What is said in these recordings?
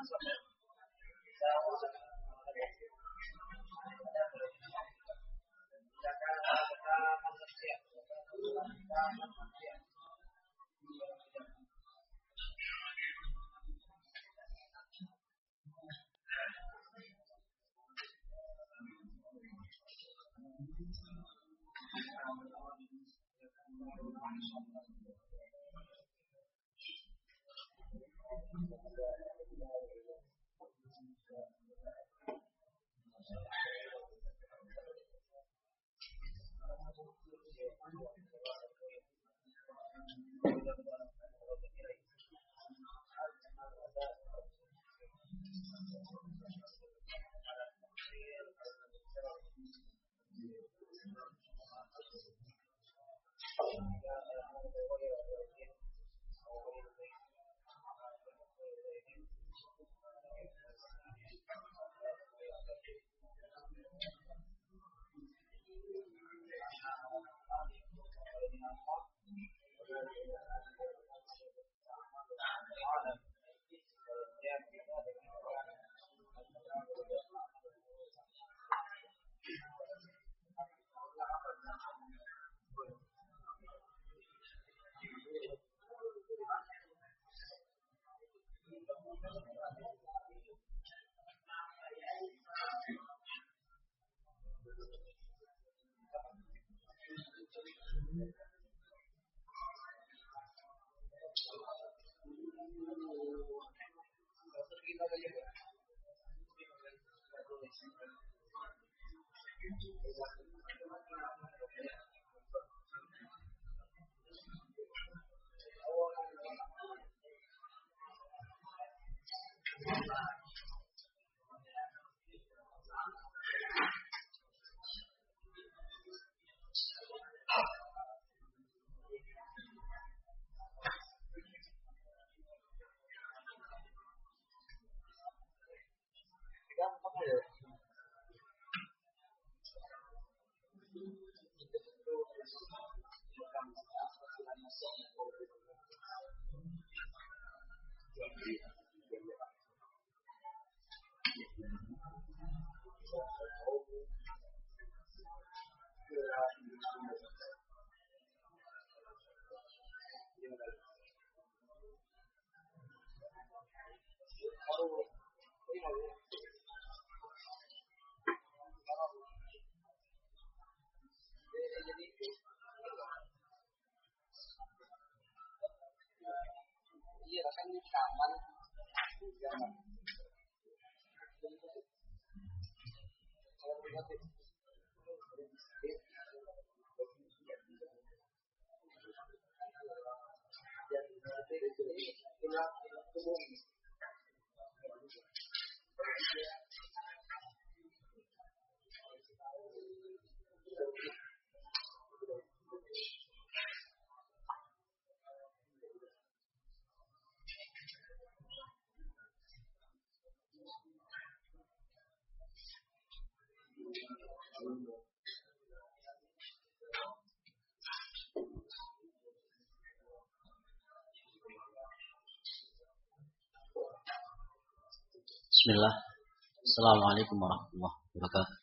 Bismillah. Assalamualaikum warahmatullahi wabarakatuh.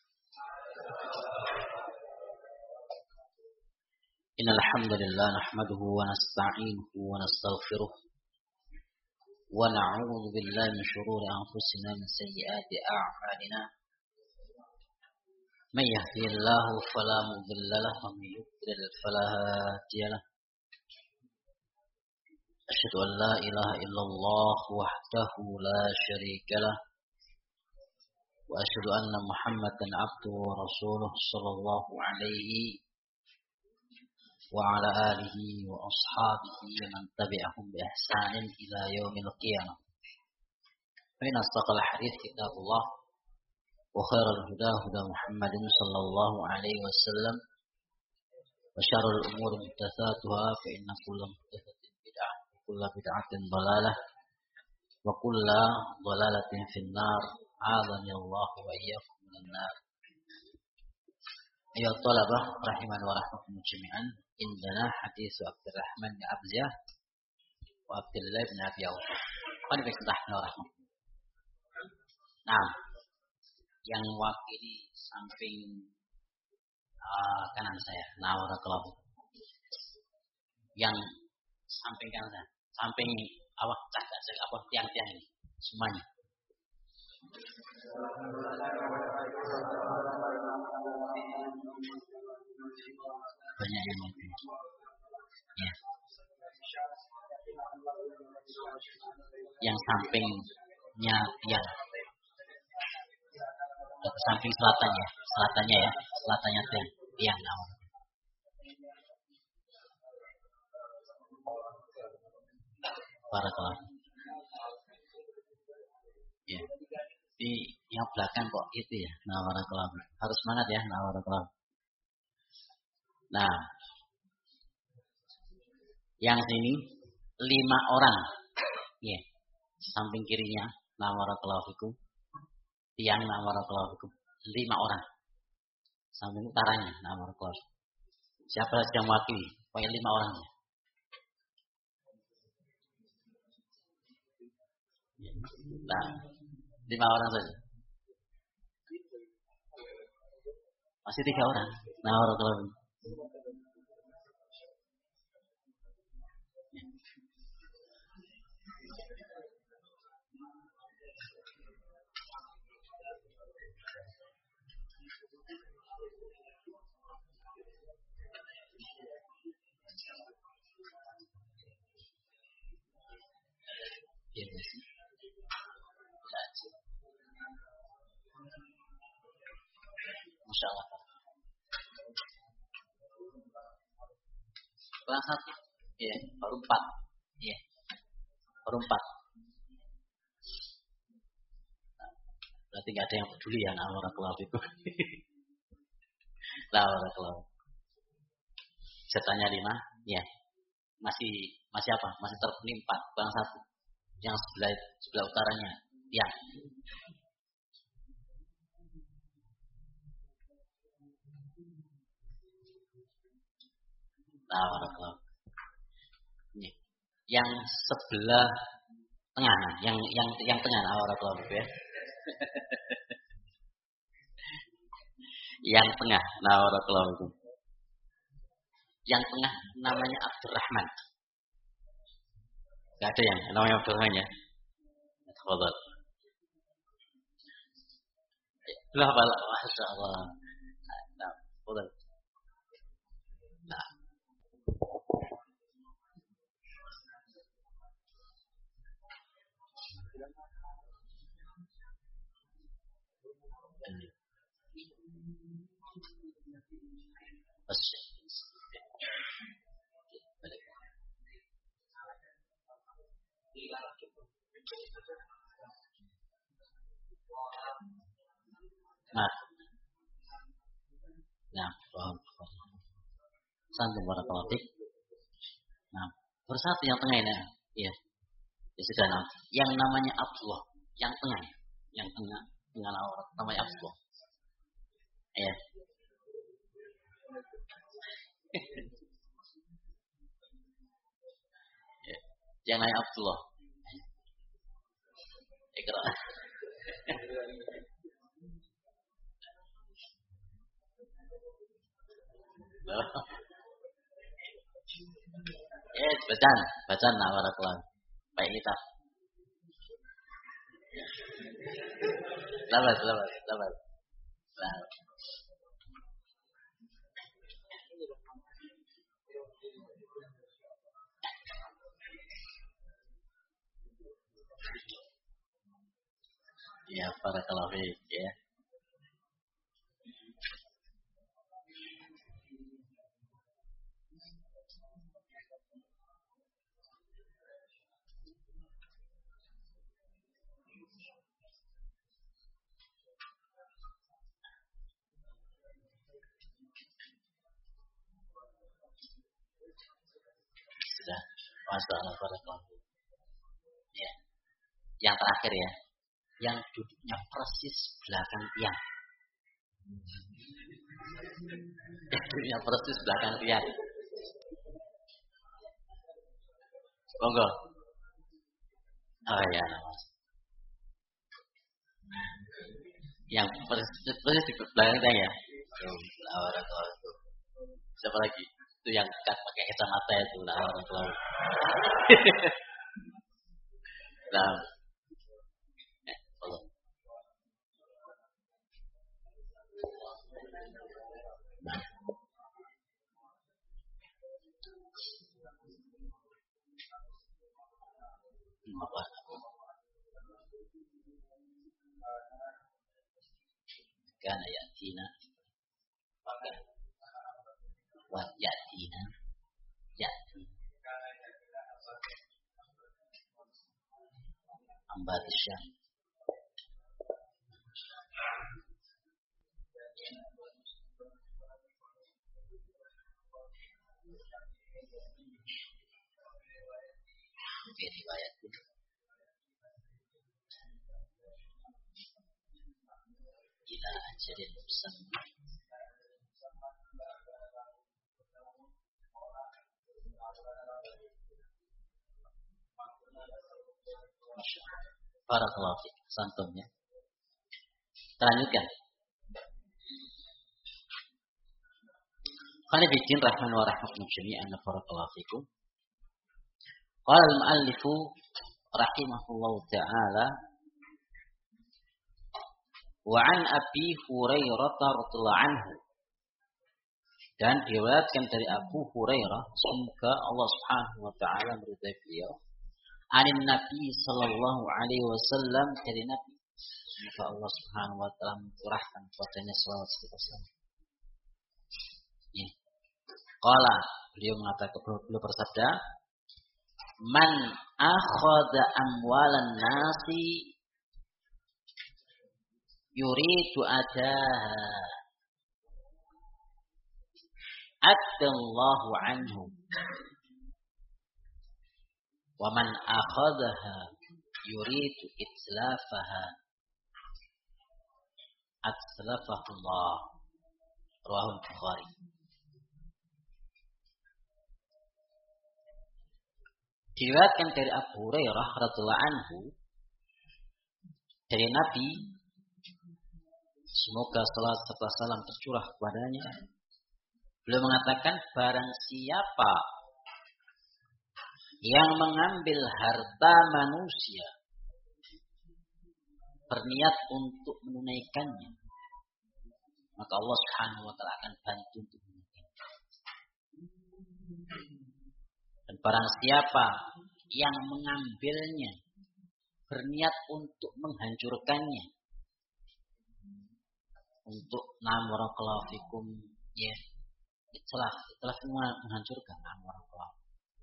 Innal hamdalillah nahmaduhu wa nasta'inuhu wa nastaghfiruh wa na'udzu billahi min shururi anfusina min sayyiati a'malina. May yahdihillahu fala mudilla lahu wa may yudlil fala hadiya lahu. Asyhadu an la ilaha illallah wahdahu la syarika lahu وأشهد أن محمدا عبده ورسوله صلى الله عليه وعلى آله وأصحابه ومن تبعهم بإحسان إلى يوم القيامة. فإن أصدق الحديث كتاب الله وخير الهدى هدى محمد صلى الله عليه وسلم وشر الأمور محدثاتها فإن كل محدثة بدعة وكل بدعة ضلالة وكل ضلالة في النار. A'adhani Allah wa iyyakum minan nar. Ayo talabah rahiman wa rahmakum jami'an. Indana hadis Abdurrahman bin Abziyah wa Abdullah bin Abi Awf. Qad bi'tahna wa rahmakum. Nah, yang wakili samping kanan saya. Nah, barakallahu. Yang samping kanan saya. Samping tiang-tiang ini. Semuanya. Banyak yang mati. Ya. Yang sampingnya tiang. Samping selatannya ya, selatannya tiang. Barakallah. Ya. Di yang belakang kok itu ya. Nah, barakallah. Harus semangat ya. Nah, barakallah. Nah, yang sini 5 orang. Ya. Samping kirinya, nah barakallahu fikum. Tiang, nah barakallahu fikum. 5 orang. Samping utaranya, nah barakallahu. Siapa yang mewakili? Pokoknya 5 orang. Nah, 5 orang saja. Masih 3 orang. Nah barakallahu. Masya Allah. Kelas 1. Iya, baru 4. Iya. Baru 4. Berarti nggak ada yang peduli ya nah barakallahu itu. Lah barakallahu. Setanya 5, ya. Masih apa? Masih terpenuhi 4, kurang 1. Yang sebelah utaranya, ya. Nah, barakallahu. Yang sebelah tengah, yang tengah, nah barakallahu ya. Yang tengah, nah barakallahu. Yang tengah namanya Abdurrahman. Gak ada yang namanya Abdurrahman ya. Tafadhol. Lah bala, masya Allah. Nah, boleh. Nah. Nah, santai barakallahu fik. Nah, bersatu yang tengah ini. Iya. Ya sudah, nah. Yang namanya Abdullah, yang tengah. Yang tengah orang namanya Abdullah. Iya. Ya. Yang namanya Abdullah. Ikra. Bacaan nah barakallahu. Baik kita. Sabar. Nah. Ya, barakallahu fiik ya. Sudah. Masyaallah barakallahu. Ya. Yang terakhir ya. Yang duduknya persis belakang tiang. Duduknya persis belakang tiang. Monggo. Oh ya, Mas. Yang persis di belakang ya. Orang tua itu. Siapa lagi? Itu yang pakai kacamata itu orang tua. Nah, apa? Karena yatina, wa yatina, yati, ambatisya. Riwayat ila ajalin musamma barakallahu fiik santumnya. Lanjutkan. Qani bikin rahman wa rahmatun jami'an barakallahu fiikum. Qala al-mu'allif rahimahullahu ta'ala wa an Abi Hurairah radhiyallahu anhu, dan diriwayatkan dari Abu Hurairah semoga Allah Subhanahu wa taala meridai beliau, anin Nabi sallallahu alaihi wasallam, dari Nabi semoga Allah Subhanahu wa taala mencurahkan padanya salawat serta salam. Qala, beliau mengatakan, beliau bersabda, man akhadha amwalan nasi yuridu adaha adallahu anhu wa man akhadhaha yuridu itlafaha atslafahullah. Rawahul Bukhari. Diriwayatkan dari Abu Hurairah radhiyallahu anhu dari Nabi semoga salawat serta salam tercurah kepadanya, beliau mengatakan, barang siapa yang mengambil harta manusia berniat untuk menunaikannya, maka Allah Subhanahu wa taala akan bantu untuk menunaikannya. Dan barang siapa yang mengambilnya berniat untuk menghancurkannya, untuk namarakallahu fikum, ya, itulah menghancurkan namarakallahu,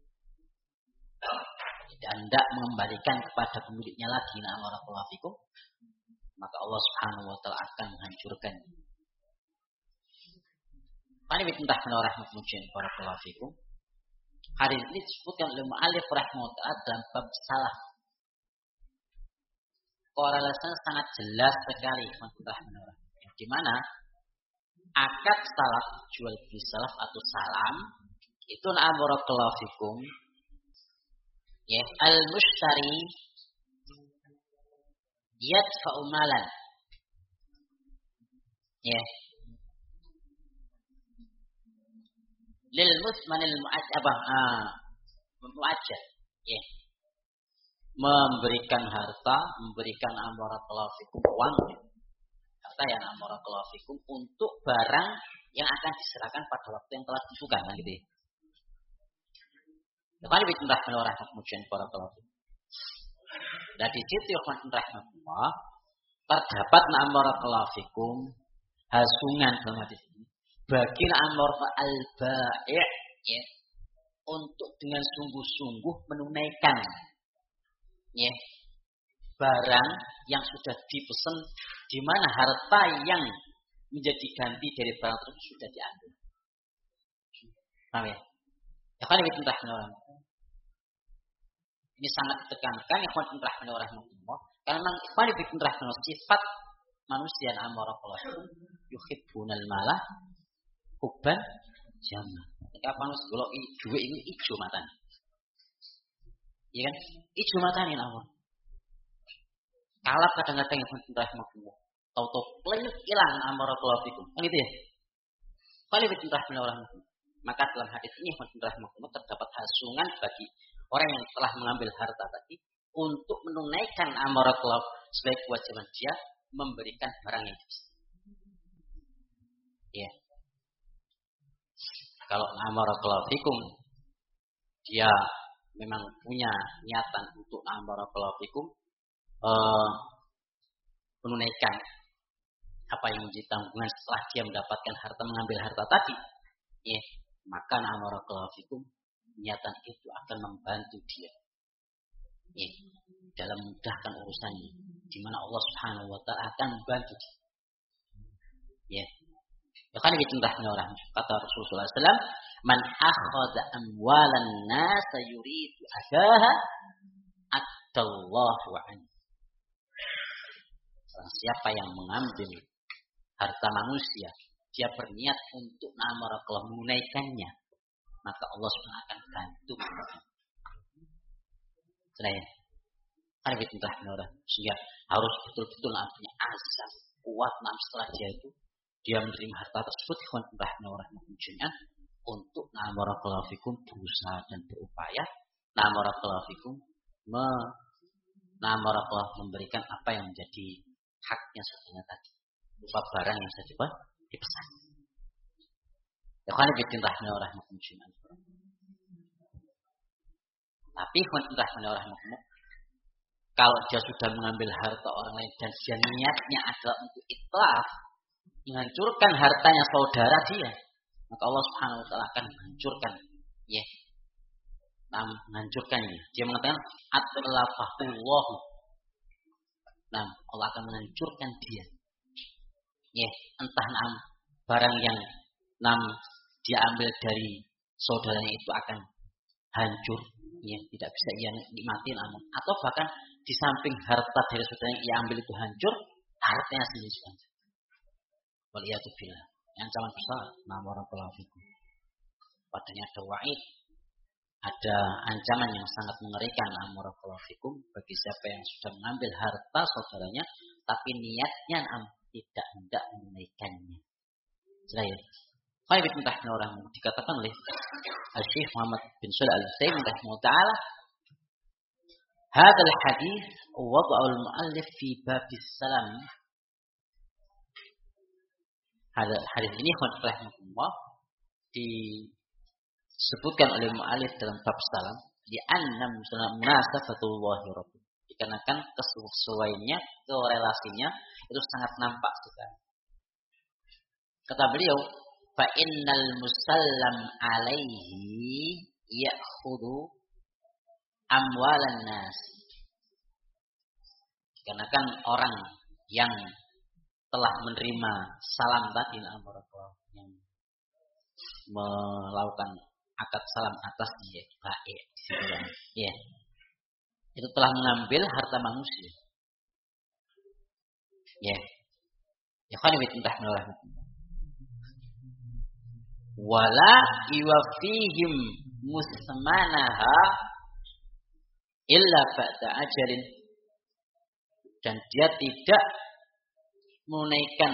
dan tidak mengembalikan kepada pemiliknya lagi namarakallahu fikum, maka Allah Subhanahu wa taala akan menghancurkannya. Ini ditentah oleh rahmatullah barakallahu fikum. Hadis ini disebutkan oleh mu'allif rahimahullah dalam bab salah. Korelasinya sangat jelas sekali, di mana akad salaf, jual beli salaf atau salam itu barakallahu fikum, ya, al-mushtari yadfa'u malan, ya, lil musmanil mu'ajjal, ya, memberikan harta, memberikan barakallahu fikum uang, harta yang barakallahu fikum untuk barang yang akan diserahkan pada waktu yang telah ditentukan, kan gitu. Kali bitnah rahmat mujian barakallahu fikum. Dan di situ rahmatullah terdapat barakallahu fikum hasungan dalam hadis ini bagi al-bai', ya, untuk dengan sungguh-sungguh menunaikan, ya, barang yang sudah dipesan, di mana harta yang menjadi ganti dari barang tersebut sudah diambil. Paham ya? Ya kan ini tentang orang. Ini sangat ditekankan ya kan tentang orang semua. Karena memang ikhwan bikin rahmat sifat manusia amarakallahu yuhibbunal malah hubban jamah. Ketika manusia golok duit ini ijo matanya. Iya kan? Ijo matanya Allah. Kalap kadang-kadang yang rahmatullah. tahu-tahu pelit hilang amarakallahu fikum. Kan itu ya. Kalau bismillahirrahmanirrahim orang. Maka dalam hadis ini bismillahirrahmanirrahim terdapat hasungan bagi orang yang telah mengambil harta tadi untuk menunaikan amarakallahu sebagai kewajiban dia memberikan barang yang bisa. Ya. Kalau amarakallahu fikum dia memang punya niatan untuk amarakallahu fikum menunaikan apa yang menjadi tanggungan setelah dia mendapatkan harta, mengambil harta tadi, ya, maka amarakallahu fikum niatan itu akan membantu dia, ya, dalam memudahkan urusannya, di mana Allah Subhanahu Wa Taala akan membantu dia, ya. Ya kan ditentahnya orang kata Rasulullah SAW, man akhadha amwalan nas yuridu adaha atallahu an. Siapa yang mengambil harta manusia, dia berniat untuk amarakallahu menunaikannya, maka Allah SWT akan bantu. Selain kan ditentahnya orang, sehingga harus betul-betul artinya azam kuat setelah dia menerima harta tersebut untuk barakallahu fikum berusaha dan berupaya barakallahu fikum memberikan apa yang menjadi haknya sebenarnya tadi berupa barang yang saja dipesan. Ya kan bintahnya rahmatullah. Tapi bintahnya rahmatullah, kalau dia sudah mengambil harta orang lain dan dia niatnya adalah untuk itlaf, menghancurkan hartanya saudara dia, maka Allah Subhanahu Wa Taala akan menghancurkan, ya, menghancurkannya. Dia mengatakan atlafahullah. Allah akan menghancurkan dia, ya, entah barang yang dia ambil dari saudaranya itu akan hancur, ya, tidak bisa ia nikmati, atau bahkan di samping harta dari saudara yang ia ambil itu hancur, hartanya sendiri juga hancur. Waliyatubillah, ancaman besar barakallahu fikum. Padanya ada wa'id, ada ancaman yang sangat mengerikan barakallahu fikum bagi siapa yang sudah mengambil harta saudaranya tapi niatnya tidak hendak menunaikannya. Selain kalau ditentahnya orang dikatakan oleh Syekh Muhammad bin Shalih Al-Utsaimin rahimahullah taala, hadzal hadis wada'ul muallif fi babis salam. Hadis ini rahimahullah disebutkan oleh muallif dalam bab salam di annam munasabatullah rabbil, dikarenakan kesesuaiannya, korelasinya itu sangat nampak sekali. Kata beliau, fa innal musallam alaihi ya'khudhu amwalan nas. Dikarenakan orang yang telah menerima salam tadi yang melakukan akad salam atas dia baik, ya, itu telah mengambil harta manusia, ya, ya kan entah melarang. Wala iwafihim musmanaha illa ba'da ajalin, dan dia tidak menunaikan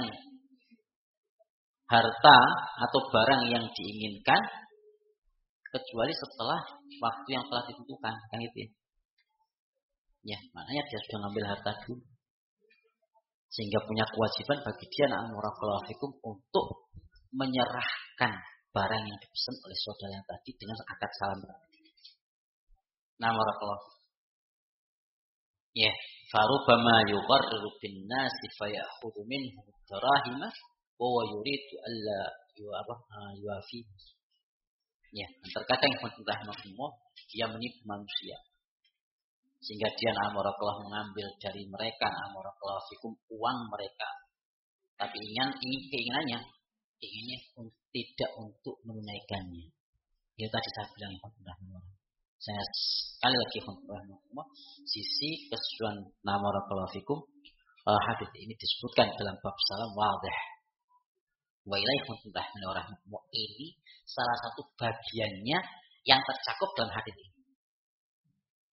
harta atau barang yang diinginkan kecuali setelah waktu yang telah ditentukan, kan itu ya. Ya, maknanya dia sudah ngambil harta dulu, sehingga punya kewajiban bagi dia barakallahu fikum untuk menyerahkan barang yang dipesan oleh saudaranya tadi dengan akad salam. Barakallahu. Ya, farubama yugharru bin nasi fayakhudhu minhu darahima wa huwa yuridu alla yuwafi. Ya, terkadang dia menipu manusia sehingga dia barakallahu mengambil dari mereka barakallahu fikum uang mereka, tapi keinginannya tidak untuk menunaikannya. Itu tadi saya bilang saya sekali lagi sisi kesesuaian barakallahu fikum hadis ini disebutkan dalam bab salam wadih. Wa ilaihi rahmatullah, ini salah satu bagiannya yang tercakup dalam hadis ini.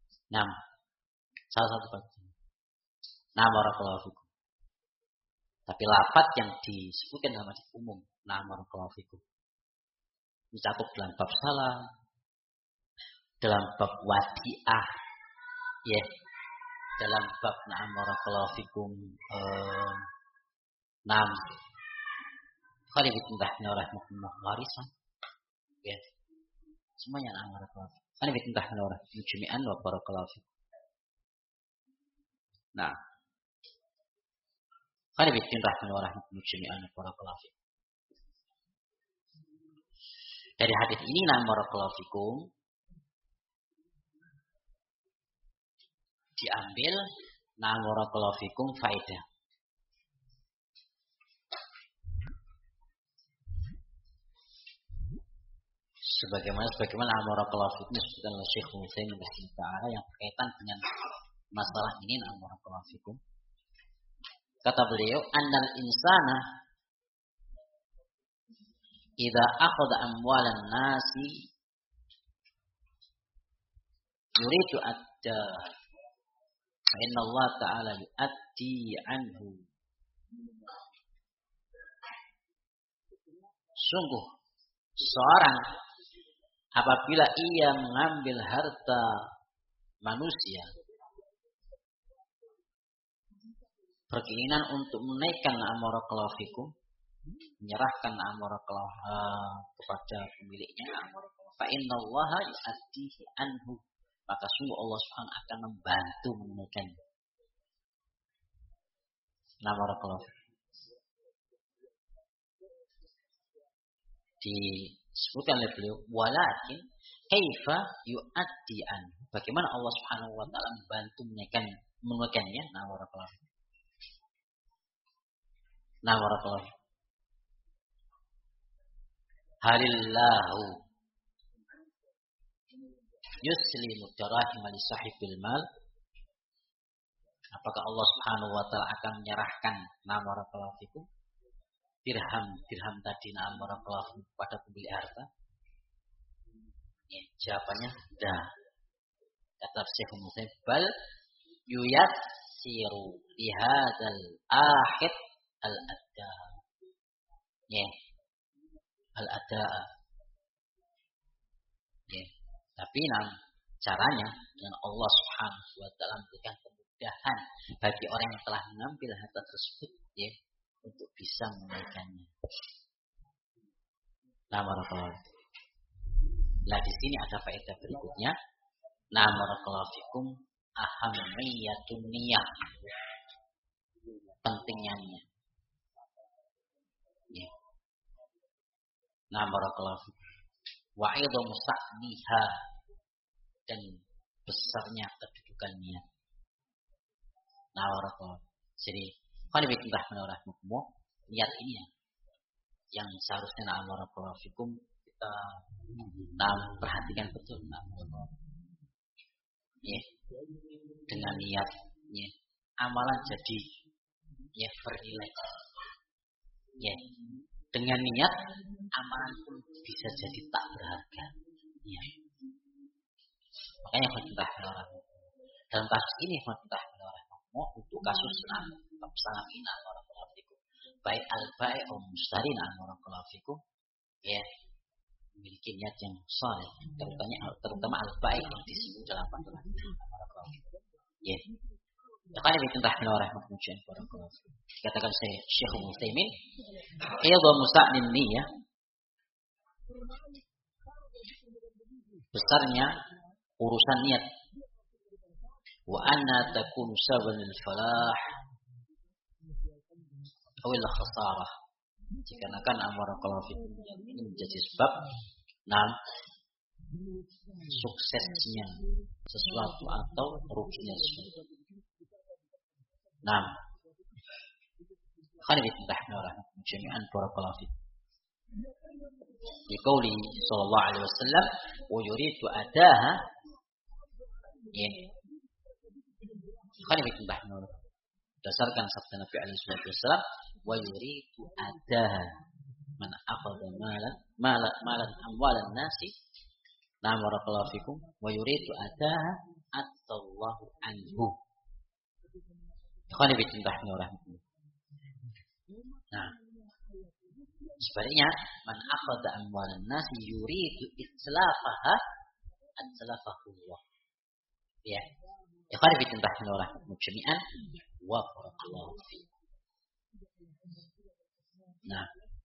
Salah satu bagian. Barakallahu fikum. Tapi lafaz yang disebutkan dalam hadis umum, na'am barakallahu fikum, mencakup dalam bab salam, dalam bab wadi'ah, ya, dalam bab na'am barakallahu fikum, na'am khalifitun rahmani rahmatullah warisan, ya, semuanya na'am barakallahu fikum. Khalifitun rahmani rahmatullah jami'an wa barakallahu fikum. Nah, khalifitun rahmani rahmatullah jami'an wa barakallahu fikum. Dari hadis ini na'am barakallahu fikum diambil na'am barakallahu fikum faedah. Sebagaimana na'am barakallahu fikum disebutkan oleh Syekh Utsaimin rahimahullah yang berkaitan dengan masalah ini na'am barakallahu fikum. Kata beliau, annal insana idza akhadha amwalan nasi yuridu adda fa inna Allah ta'ala yu'addi anhu. Sungguh seorang apabila ia mengambil harta manusia berkeinginan untuk menaikkan amarakallahu fikum, menyerahkan amarakallahu kepada pemiliknya, fa innallaha yu'addihi anhu, maka sungguh Allah Subhanahu akan membantu menunaikannya. Amarakallahu disebutkan oleh beliau, walakin kaifa yu'addi anhu, bagaimana Allah Subhanahu wa taala membantu menunaikannya. Barakallahu halillahu yuslimu darahim li sahibil mal, apakah Allah Subhanahu wa taala akan menyerahkan barakallahu fikum dirham tadi barakallahu pada pemilik harta? Ya, jawabannya dah. Kata Syekh Utsaimin, bal yuyassiru bihadzal ahid al-adda. Ya. Al-adda. Ya. Tapi caranya dengan Allah Subhanahu wa taala memberikan kemudahan bagi orang yang telah mengambil harta tersebut, ya, untuk bisa menunaikannya. Barakallahu. Nah, di sini ada faedah berikutnya. Barakallahu fikum, ahammiyatun niyah. Pentingnya niat. Ya. Barakallahu fikum. Wa idhamu sa'niha, dan besarnya kedudukan niat. Barakallahu. Jadi, niat ini yang seharusnya barakallahu fikum kita perhatikan betul. Ya. Dengan niat, ya, amalan jadi ya bernilai. Ya. Dengan niat amalan pun bisa jadi tak berharga. Ya. Makanya dalam kasus ini untuk kasus sangat hina barakallahu fikum, baik al-bai' atau mushtari barakallahu fikum, ya, memiliki niat yang saleh, terutama al-bai' yang disebut dalam panggilan barakallahu fikum. Ya. Makanya ditentah rahmatullah barakallahu fikum. Katakan saya Syekh Utsaimin, ayadha musta'nin niyah, besarnya urusan niat, wa anna takunu sababan lil falah awil khasarah, dikarenakan barakallahu fikum ini menjadi sebab suksesnya sesuatu atau ruginya sesuatu. Jami'an barakallahu fikum. Di qauli sallallahu alaihi wasallam, wa yuridu adaha, ya. Berdasarkan sabda Nabi alaihi wasallam, wa yuridu adaha man akhadha malan amwalan nasi, barakallahu fikum, wa yuridu adaha atallahu anhu. Nah, sebaliknya, man akhadha amwalan nasi yuridu itlafaha atlafahullah. Ya. Ikhwan fillah jami'an wa barakallahu fi. Nah,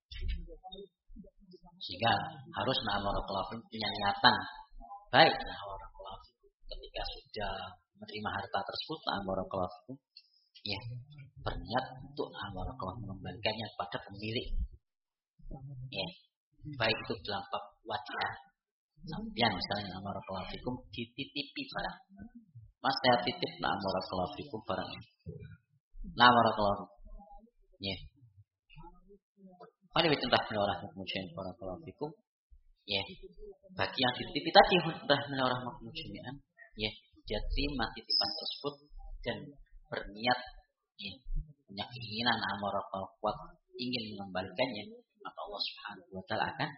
sehingga harus barakallahu fi punya niatan baik barakallahu fi ketika sudah menerima harta tersebut barakallahu fi ya berniat untuk barakallahu mengembalikannya kepada pemilik. Ya, baik itu dalam bab wadiah. Sampeyan misalnya barakallahu fikum dititipi barang. Mas saya titip barakallahu fikum barang ini. Barakallahu. Ya. Kalau ditentah orang mukmin barakallahu fikum. Ya. Bagi yang dititipi tadi ditentah orang mukmin ya, dia terima titipan tersebut dan berniat ya, punya keinginan barakallahu kuat ingin mengembalikannya, maka Allah Subhanahu wa taala akan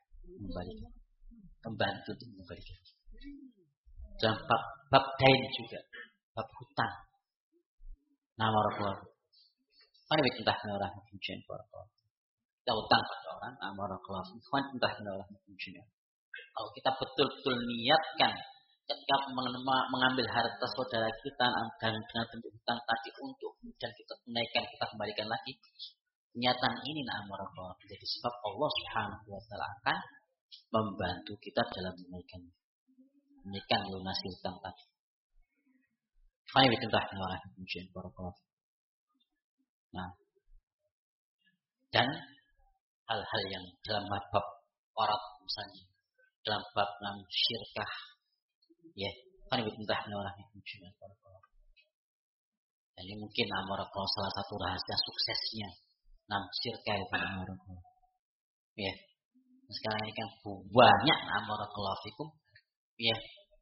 membantu untuk mengembalikan. Dalam bab dain juga, bab hutang. Barakallahu. Kan ditentah orang mukmin barakallahu. Kita hutang pada orang, barakallahu. Kan ditentah orang mukmin. Kalau kita betul-betul niatkan ketika mengambil harta saudara kita dan dengan bentuk hutang tadi untuk dan kita tunaikan, kita kembalikan lagi. Niatan ini barakallahu menjadi sebab Allah Subhanahu wa taala akan membantu kita dalam menunaikan lunasi hutang tadi. Kami ditentah orang mukmin barakallahu. Nah, dan hal-hal yang dalam bab qarat misalnya, dalam bab syirkah, ya, kan ditentah orang mukmin barakallahu. Dan ini mungkin barakallahu salah satu rahasia suksesnya syirkah itu barakallahu. Ya. Sekarang ini kan banyak barakallahu fikum, ya,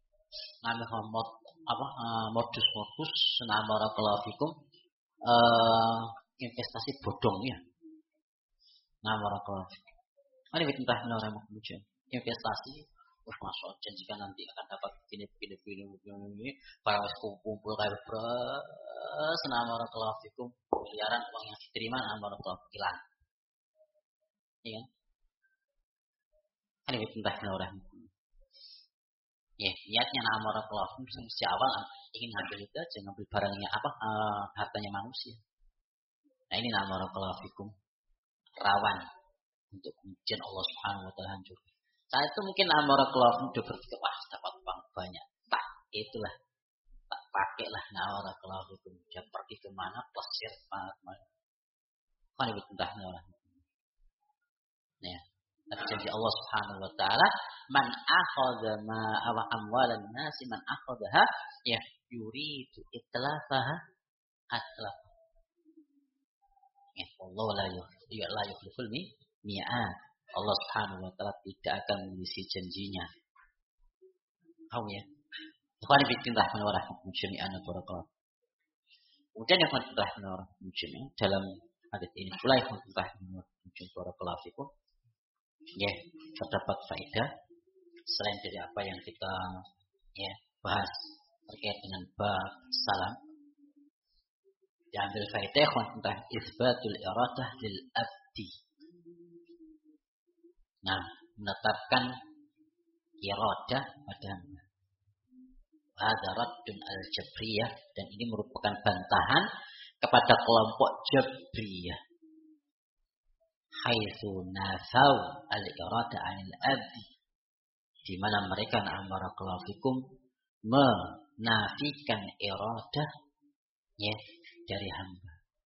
modus-modus barakallahu fikum investasi bodongnya. Barakallahu fikum. Ini ditentah orang mukmin. Investasi masuk janjikan nanti akan dapat ini barang kumpul kayak beras barakallahu fikum, miliaran uang yang diterima barakallahu hilang. Iya. Kan ditentah orang mukmin. Ya, niatnya barakallahu fikum sejak awal ingin ngambil itu aja, ngambil barangnya hartanya manusia. Nah, ini barakallahu fikum rawan untuk kemudian Allah Subhanahu wa taala hancur. Saat itu mungkin barakallahu fikum sudah berpikir, wah dapat uang banyak. Tak, itulah. Tak pakailah barakallahu fikum. Dia pergi kemana, plesir mana. Kan ditentah orang mukmin. Ya. Tapi janji Allah Subhanahu wa taala, man akhadha ma amwalan nasi man akhadha ya yuridu itlafaha atlaf. Ya, Allah la yukhliful mi'ad. Allah Subhanahu wa taala tidak akan mengisi janjinya. Tahu ya? Bukan ditentah orang mukmin barakallahu. Kemudian yang ditentah orang mukmin dalam hadis ini pula yang ditentah orang mukmin barakallahu fikum. Ya, terdapat faedah selain dari apa yang kita bahas terkait dengan bab salam. Diambil faedah tentang isbatul iradah lil abdi. Nah, menetapkan iradah pada hamba. Hadza raddun al-jabriyah, dan ini merupakan bantahan kepada kelompok Jabriyah. Haitsu nasau al-irada 'anil abdi, di mana mereka barakallahu fikum menafikan iradah ya dari hamba.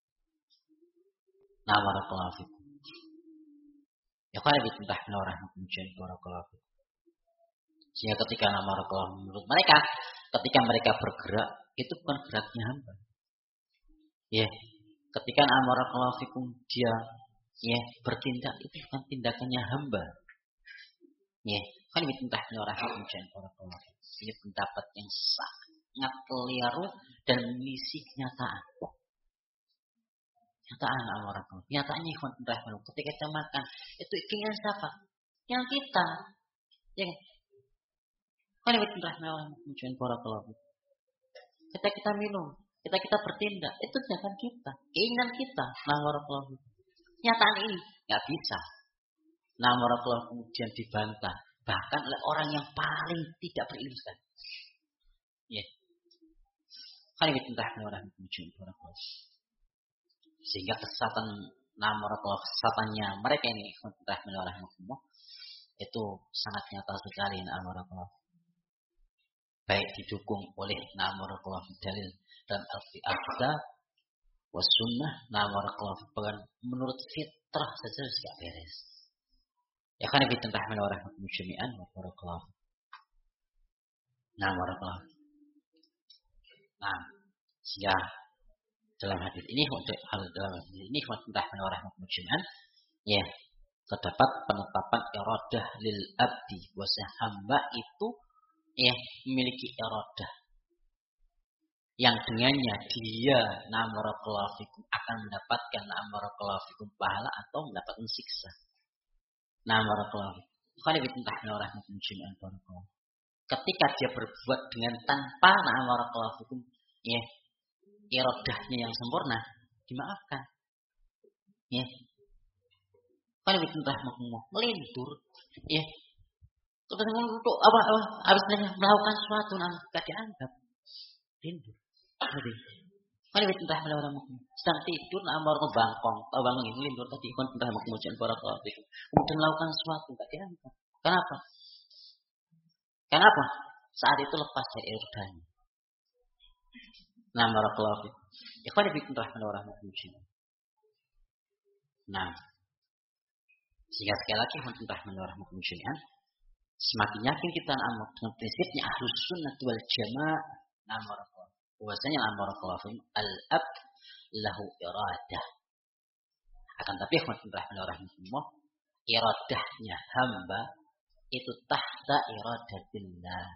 Barakallahu fikum. Ya kalau ditentah orang mukmin barakallahu fikum. Sehingga ketika barakallahu menurut mereka, ketika mereka bergerak itu bukan geraknya hamba. Ya, ketika barakallahu fikum dia bertindak itu bukan tindakannya hamba. Ya, kan ditentah orang mukmin barakallahu fikum. Ini pendapat yang sangat keliru dan mengisi kenyataan. Nyataannya ketika kita makan itu keinginan siapa? Yang kita. Ya kan ditentah orang mukmin barakallahu fikum. Ketika kita minum, ketika kita bertindak itu jangan kita, keinginan kita. Barakallahu fikum. Nyataan ini nggak bisa. Nah, barakallahu kemudian dibantah bahkan oleh orang yang paling tidak berilmu sekali. Ya. Kan ini tentang orang yang barakallahu. Sehingga kesesatan barakallahu kesesatannya mereka ini tentang orang yang itu sangat nyata sekali barakallahu. Baik didukung oleh barakallahu dalil dan al-Qur'an was sunnah barakallahu bahkan menurut fitrah saja tidak beres. Ya kan kita tentang orang muslimin barakallahu. Barakallahu. Sehingga dalam hadis ini tentang orang muslimin ya terdapat penetapan iradah lil abdi bahwa hamba itu ya memiliki iradah yang dengannya dia barakallahu akan mendapatkan barakallahu pahala atau mendapatkan siksa. Barakallahu. Kalau ditentang orang muslimin barakallahu. Ketika dia berbuat dengan tanpa barakallahu ya iradahnya yang sempurna dimaafkan. Ya. Kalau ditentang melintur ya. Terus untuk apa habis melakukan sesuatu enggak dianggap lindur. Jadi kalau ditentang orang mukmin sedang tidur amar ke bangkong atau bangun ini lindur tadi kon tentang kemudian barakallahu fikum kemudian melakukan sesuatu enggak dianggap. Kenapa? Kenapa? Saat itu lepas dari iradahnya. Barakallahu fikum. Ikhwan fillah orang mukmin. Sehingga sekali lagi tentang orang mukmin semakin yakin kita dengan prinsipnya ahlus sunnah wal jamaah barakallahu. Bahwasanya barakallahu al-ab lahu iradah. Akan tapi rahmatullah iradahnya hamba itu tahta iradatillah.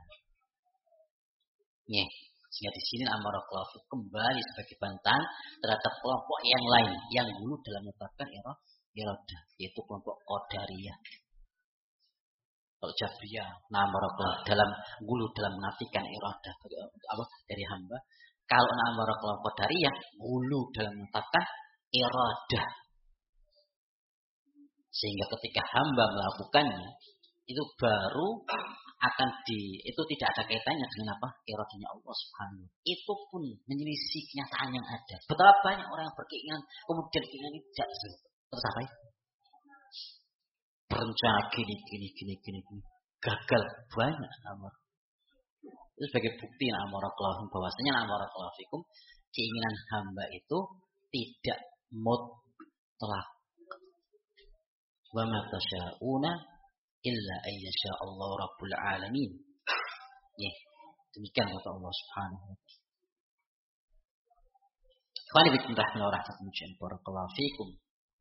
Ya, sehingga di sini barakallahu kembali sebagai bantahan terhadap kelompok yang lain yang dulu dalam menetapkan iradah, yaitu kelompok qadariyah. Kalau Jabriyah, barakallahu dalam menafikan iradah dari hamba. Kalau barakallahu qadariyah gulu dalam menetapkan iradah. Sehingga ketika hamba melakukannya itu baru akan itu tidak ada kaitannya dengan iradahnya Allah Subhanahu. Itu pun menyelisih kenyataan yang ada. Betapa banyak orang yang berkeinginan kemudian keinginan itu tidak tercapai. Berencana gini gagal banyak amar. Itu sebagai bukti barakallahu bahwasanya barakallahu fikum keinginan hamba itu tidak mutlak. Wa ma tasyauna illa ayyasha Allah rabbul alamin. Ya, demikian kata Allah Subhanahu wa taala. Qali bikum rahmatullahi wa barakatuh. Barakallahu fikum.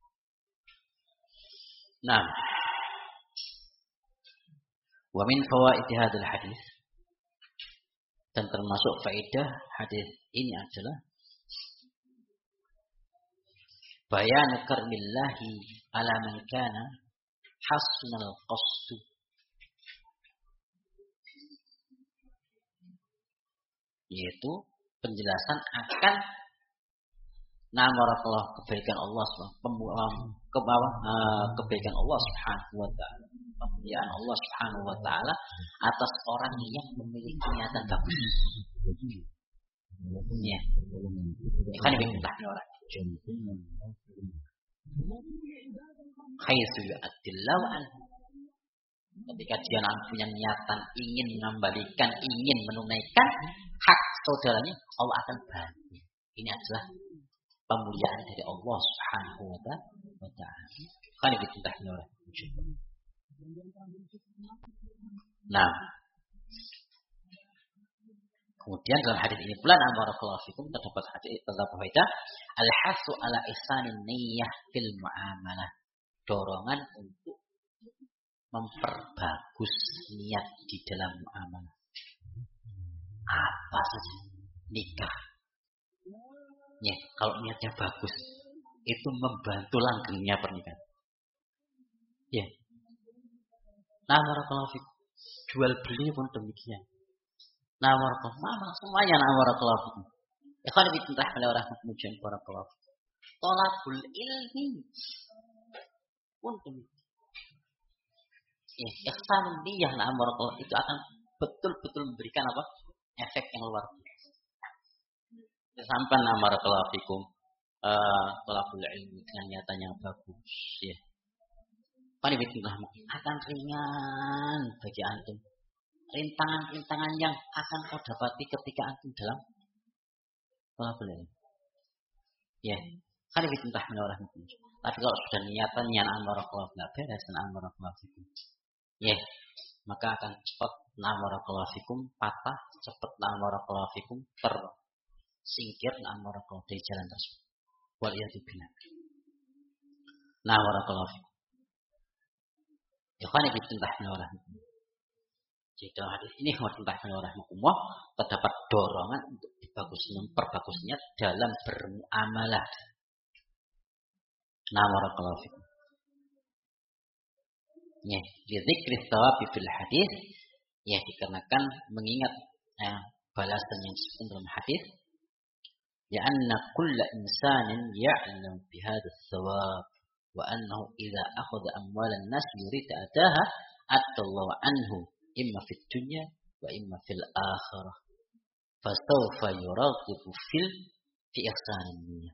Wa min fawaid hadzal hadis dan termasuk faedah hadis ini adalah bayan karmillahi ala man kana hasnal qasd, yaitu penjelasan akan barakallahu kebaikan Allah kebaikan Allah Subhanahu wa taala, kemuliaan Allah Subhanahu wa taala atas orang yang memiliki niatan bagus. Ya. Kan kita orang. Khairu adillahu anhu. Ketika dia punya niatan ingin mengembalikan, ingin menunaikan hak saudaranya, Allah akan bantu. Ini adalah pemuliaan dari Allah Subhanahu wa taala. Kan kita orang. Kemudian dalam hadis ini pula barakallahu fikum terdapat faedah al-hasu ala ihsanin niyyah fil muamalah. Dorongan untuk memperbagus niat di dalam muamalah. Apa saja nikah. Ya, kalau niatnya bagus itu membantu langgengnya pernikahan. Ya. Barakallahu fikum. Jual beli pun demikian. Barakallahu semuanya barakallahu fikum. Ya kalau ditentah oleh orang mukmin barakallahu. Thalabul ilmi pun demikian. Ihsanun niyah na barakallahu itu akan betul-betul memberikan apa? Efek yang luar biasa. Sampai na barakallahu fikum thalabul ilmi dengan niatan yang bagus ya. Panibitullah akan ringan bagi antum. Rintangan-rintangan yang akan kau dapati ketika antum dalam thalabul ilmi. Ya. Panibitullah menurahmu. Tapi kalau sudah niatannya barakallahu enggak beres barakallahu fikum. Ya, maka akan cepat barakallahu fikum patah, cepat barakallahu fikum tersingkir barakallahu dari jalan tersebut. Waliyadu billah. Barakallahu fikum. Ikhwani fillah warahmatullahi. Jadi dalam hadis ini warahmatullahi terdapat dorongan untuk memperbagusnya dalam bermuamalah. Barakallahu fikum. Ya, dzikri thawabi fil hadis ya dikarenakan mengingat balasan yang disebutkan dalam hadis ya anna kulla insanin ya'lam bi hadha thawab wa annahu idza akhadha amwalan nas yurid adaha atallahu anhu imma fid dunya wa imma fil akhirah fasawfa yuraqibu fi ihsanin niyyah.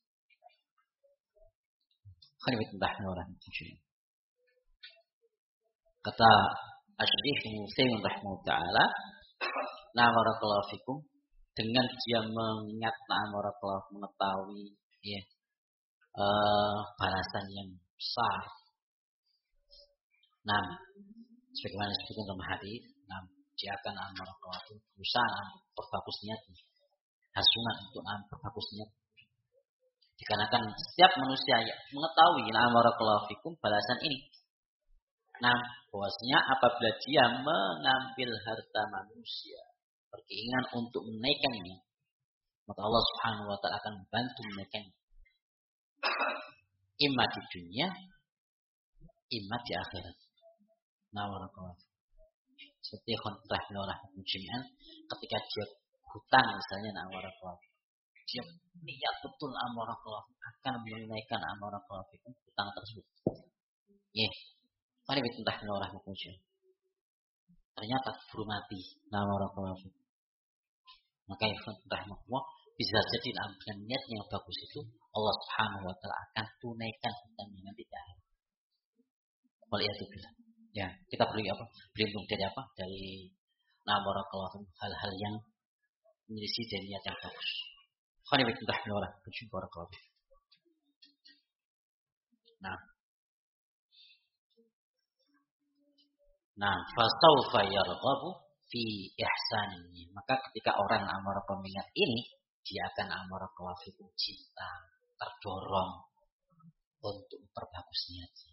Khanibitullah warahmatullahi. Kata Asy-Syaikh Muhammad rahimahullah taala, barakallahu fikum dengan dia mengingat barakallahu mengetahui ya balasan yang besar. Sebagaimana disebutkan dalam hadis, dia akan barakallahu berusaha perbagus niat, hasungan untuk perbagus niat. Dikarenakan setiap manusia mengetahui barakallahu fikum balasan ini. Bahwasanya apabila dia mengambil harta manusia berkeinginan untuk menaikkannya, maka Allah Subhanahu wa taala akan membantu menaikkannya. Imma di dunia, imma di akhirat. Barakallahu. Seperti khontrah jami'an ketika dia hutang misalnya barakallahu. Dia niat betul barakallahu akan menunaikan barakallahu hutang tersebut. Ternyata buru mati maka rahmatullah bisa jadi dengan niat yang bagus itu Allah Subhanahu wa taala akan tunaikan hutangnya nanti di akhir. Waliyadzubillah. Ya, kita berlindung dari apa? Dari hal-hal yang menyelisih dari niat yang bagus. Fasawfa yarghabu fi ihsanihi. Maka ketika orang mengingat ini, dia akan cinta, terdorong untuk memperbagus niatnya.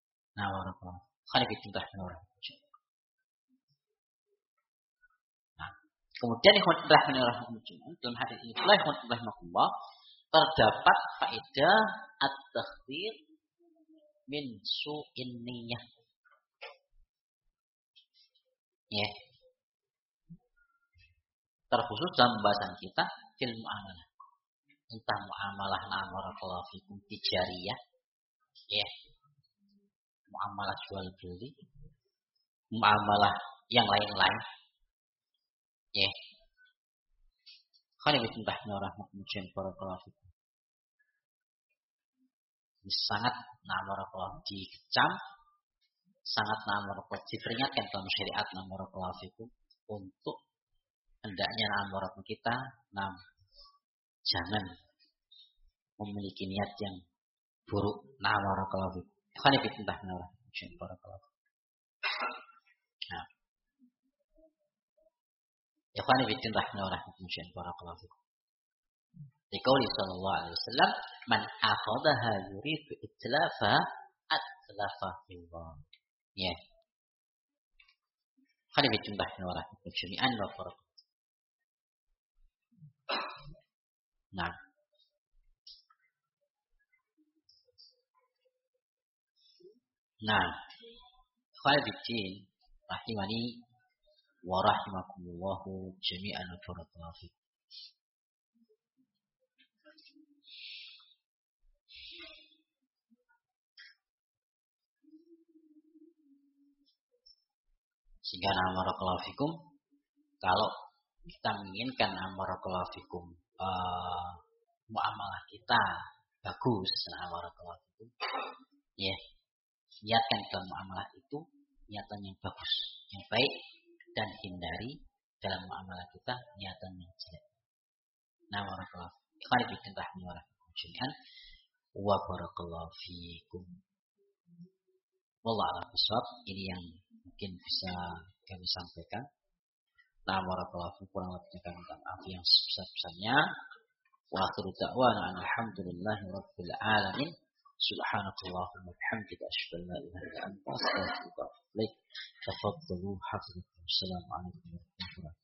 Kemudian dalam hadis ini pula terdapat faedah at-takhfif min su'in niyyah. Ya. Terkhusus dalam pembahasan kita fil muamalah. Entah muamalah barakallahu fikum tijariyah, ya. Muamalah jual beli, muamalah yang lain-lain. Ya. Khanibitullah warahmatullahi wabarakatuh. Sangat barakallahu dikecam, sangat diperingatkan dalam syariat barakallahu fikum untuk hendaknya kita jangan memiliki niat yang buruk barakallahu fikum. Khanibitullah warahmatullahi wabarakatuh. Khanibitullah warahmatullahi wabarakatuh. Dikauli sallallahu alaihi wasallam, man akhadaha yuridu itlafa atlafa billah. Ya. Khanibitullah warahmatullahi jami'an wa barakatuh. Khairuddin rahimani wa rahimakumullahu jami'an wa barakallahu. Sehingga barakallahu fikum, kalau kita menginginkan barakallahu fikum muamalah kita bagus, barakallahu fikum, ya, niatkan dalam muamalah itu niatan yang bagus, yang baik, dan hindari dalam muamalah kita niatan yang jelek. Barakallahu fikum, wa barakallahu fikum. Wallahu a'lam bishawab. Ini yang mungkin bisa kami sampaikan. Barakallahu fikum, kurang lebihnya kami minta maaf yang sebesar-besarnya. Wa akhiru da'wana alhamdulillahi rabbil alamin. Subhanakallahumma bihamdika asyhadu an la ilaha illa anta astaghfiruka wa atubu ilaik. Tafaddalu hafizakum. Assalamualaikum warahmatullahi wabarakatuh.